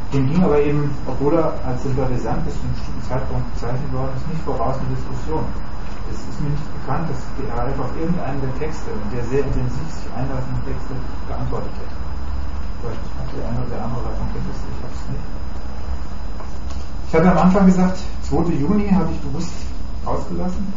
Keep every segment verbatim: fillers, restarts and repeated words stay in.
Dem ging aber eben, obwohl er als Sympathisant bis zu einem bestimmten Zeitpunkt bezeichnet worden ist, nicht voraus eine Diskussion. Es ist mir nicht bekannt, dass die R A F auf irgendeinen der Texte, der sehr intensiv sich einlassenden Texte, geantwortet hätte. Vielleicht hat der eine oder der andere davon Kenntnis, ich habe es nicht. Ich hatte am Anfang gesagt, zweiten Juni habe ich bewusst ausgelassen.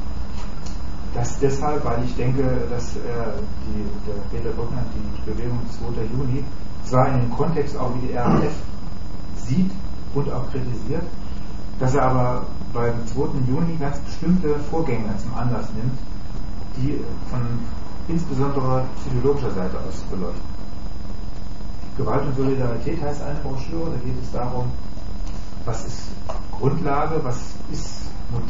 Das deshalb, weil ich denke, dass er die, der Peter Brückner die Bewegung des zweiten Juni zwar in dem Kontext auch wie die R A F sieht und auch kritisiert, dass er aber beim zweiten Juni ganz bestimmte Vorgänge zum Anlass nimmt, die von insbesondere psychologischer Seite aus beleuchten. Gewalt und Solidarität heißt eine Broschüre, da geht es darum, was ist Grundlage, was ist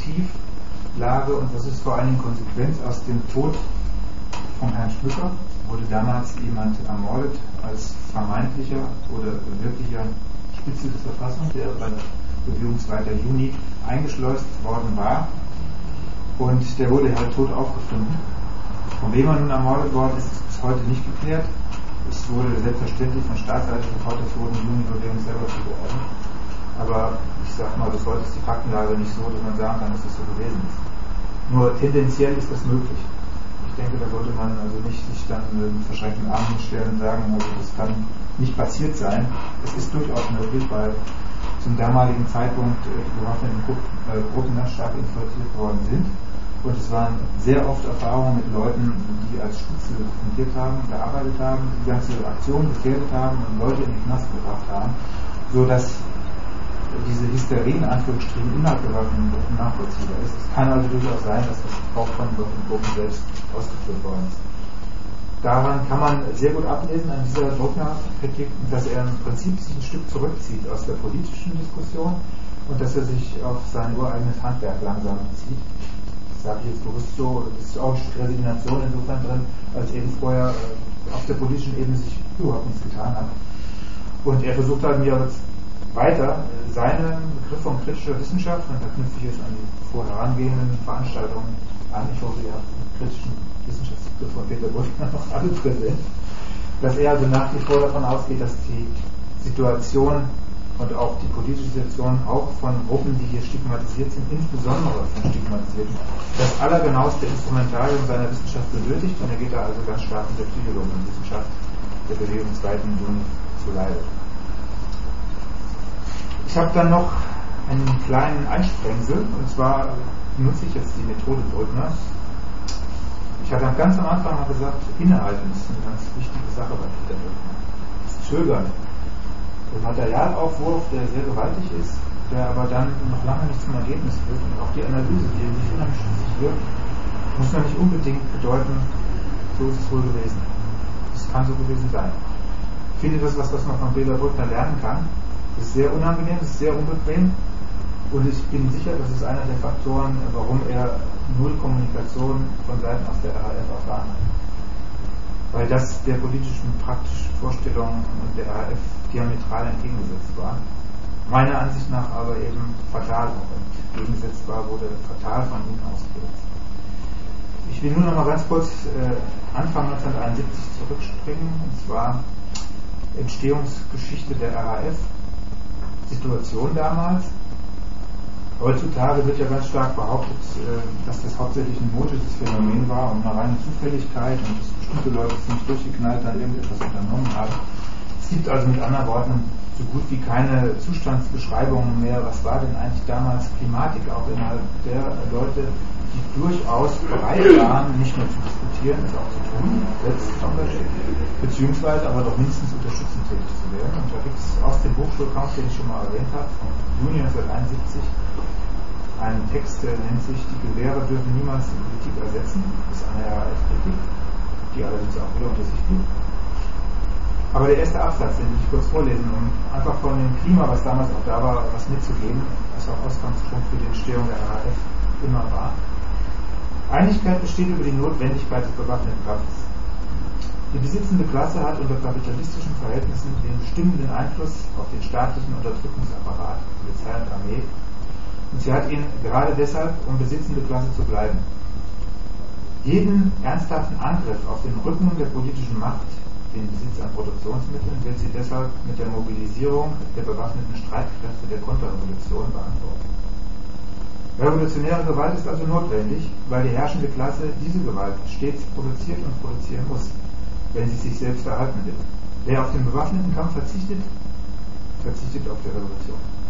Motivlage und was ist vor allen Dingen Konsequenz aus dem Tod von Herrn Schmücker. Wurde damals jemand ermordet als vermeintlicher oder wirklicher Spitze des Verfassung, der bei der Bewegung zweiten Juni eingeschleust worden war, und der wurde halt tot aufgefunden. Von wem er nun ermordet worden ist, ist bis heute nicht geklärt. Es wurde selbstverständlich von Staatsseite sofort der zweiten Juni-Bewegung selber zugeordnet. Aber ich sag mal, bis heute ist die Faktenlage nicht so, dass man sagen kann, dass es so gewesen ist. Nur tendenziell ist das möglich. Ich denke, da sollte man also nicht sich dann mit verschränkten Armen stellen und sagen, also das kann nicht passiert sein. Es ist durchaus möglich, weil zum damaligen Zeitpunkt die bewaffneten Gruppen ganz stark infiltriert worden sind. Und es waren sehr oft Erfahrungen mit Leuten, die als Spitze fungiert haben, gearbeitet haben, die ganze Aktion gefährdet haben und Leute in den Knast gebracht haben, sodass diese Hysterie in Anführungsstrichen innerhalb der Waffengruppen nachvollziehbar ist. Es kann also durchaus sein, dass das auch von Waffengruppen selbst ausgeführt worden ist. Daran kann man sehr gut ablesen an dieser Bruckner-Kritik, dass er im Prinzip sich ein Stück zurückzieht aus der politischen Diskussion und dass er sich auf sein ureigenes Handwerk langsam bezieht. Das sage ich jetzt bewusst so, das ist auch Resignation insofern drin, als eben vorher auf der politischen Ebene sich überhaupt nichts getan hat. Und er versucht halt mir jetzt weiter seinen Begriff von kritischer Wissenschaft, und da knüpfe ich jetzt an die vorherangehenden Veranstaltungen an, ich hoffe, ihr habt den kritischen Wissenschaftsbegriff von Peter Brückner noch alle präsent, dass er also nach wie vor davon ausgeht, dass die Situation und auch die politische Situation auch von Gruppen, die hier stigmatisiert sind, insbesondere von Stigmatisierten, das allergenaueste Instrumentarium seiner Wissenschaft benötigt, und er geht da also ganz stark mit der psychologischen Wissenschaft der Bewegung zweiten Juni zu Leibe. Ich habe dann noch einen kleinen Einsprengsel, und zwar nutze ich jetzt die Methode Brückners. Ich hatte ganz am Anfang mal gesagt, Innehalten ist eine ganz wichtige Sache bei Peter Brückner. Das Zögern. Der Materialaufwurf, der sehr gewaltig ist, der aber dann noch lange nicht zum Ergebnis führt, und auch die Analyse, die sich unheimlich schlüssig wird, muss noch nicht unbedingt bedeuten, so ist es wohl gewesen. Es kann so gewesen sein. Ich finde das, was, was man von Peter Brückner lernen kann. Es ist sehr unangenehm, es ist sehr unbequem, und ich bin sicher, das ist einer der Faktoren, warum er null Kommunikation von Seiten aus der R A F erfahren hat. Weil das der politischen, praktischen Vorstellung der R A F diametral entgegengesetzt war. Meiner Ansicht nach aber eben fatal auch entgegensetzbar, wurde fatal von ihm ausgesetzt. Ich will nur noch mal ganz kurz äh, Anfang neunzehnhunderteinundsiebzig zurückspringen, und zwar Entstehungsgeschichte der R A F. Situation damals. Heutzutage wird ja ganz stark behauptet, dass das hauptsächlich ein modisches Phänomen war und eine reine Zufälligkeit und dass bestimmte Leute ziemlich durchgeknallt dann irgendetwas unternommen haben. Es gibt also mit anderen Worten so gut wie keine Zustandsbeschreibungen mehr, was war denn eigentlich damals Klimatik, auch innerhalb der Leute, die durchaus bereit waren, nicht nur zu diskutieren, es auch zu tun, selbst engagiert, beziehungsweise aber doch mindestens unterstützend tätig zu werden. Und da gibt es aus dem Hochschulkampf, den ich schon mal erwähnt habe, von Juni neunzehnhunderteinundsiebzig, einen Text, der nennt sich "Die Gewehre dürfen niemals die Politik ersetzen". Das ist eine R A F-Kritik, die allerdings auch wieder unter sich gibt. Aber der erste Absatz, den will ich kurz vorlesen, um einfach von dem Klima, was damals auch da war, was mitzugeben, was auch Ausgangspunkt für die Entstehung der R A F immer war. Einigkeit besteht über die Notwendigkeit des bewaffneten Kampfes. Die besitzende Klasse hat unter kapitalistischen Verhältnissen den bestimmenden Einfluss auf den staatlichen Unterdrückungsapparat, Polizei und Armee, und sie hat ihn gerade deshalb, um besitzende Klasse zu bleiben. Jeden ernsthaften Angriff auf den Rücken der politischen Macht den Besitz an Produktionsmitteln, wird sie deshalb mit der Mobilisierung der bewaffneten Streitkräfte der Konterrevolution beantworten. Revolutionäre Gewalt ist also notwendig, weil die herrschende Klasse diese Gewalt stets produziert und produzieren muss, wenn sie sich selbst erhalten will. Wer auf den bewaffneten Kampf verzichtet, verzichtet auf die Revolution.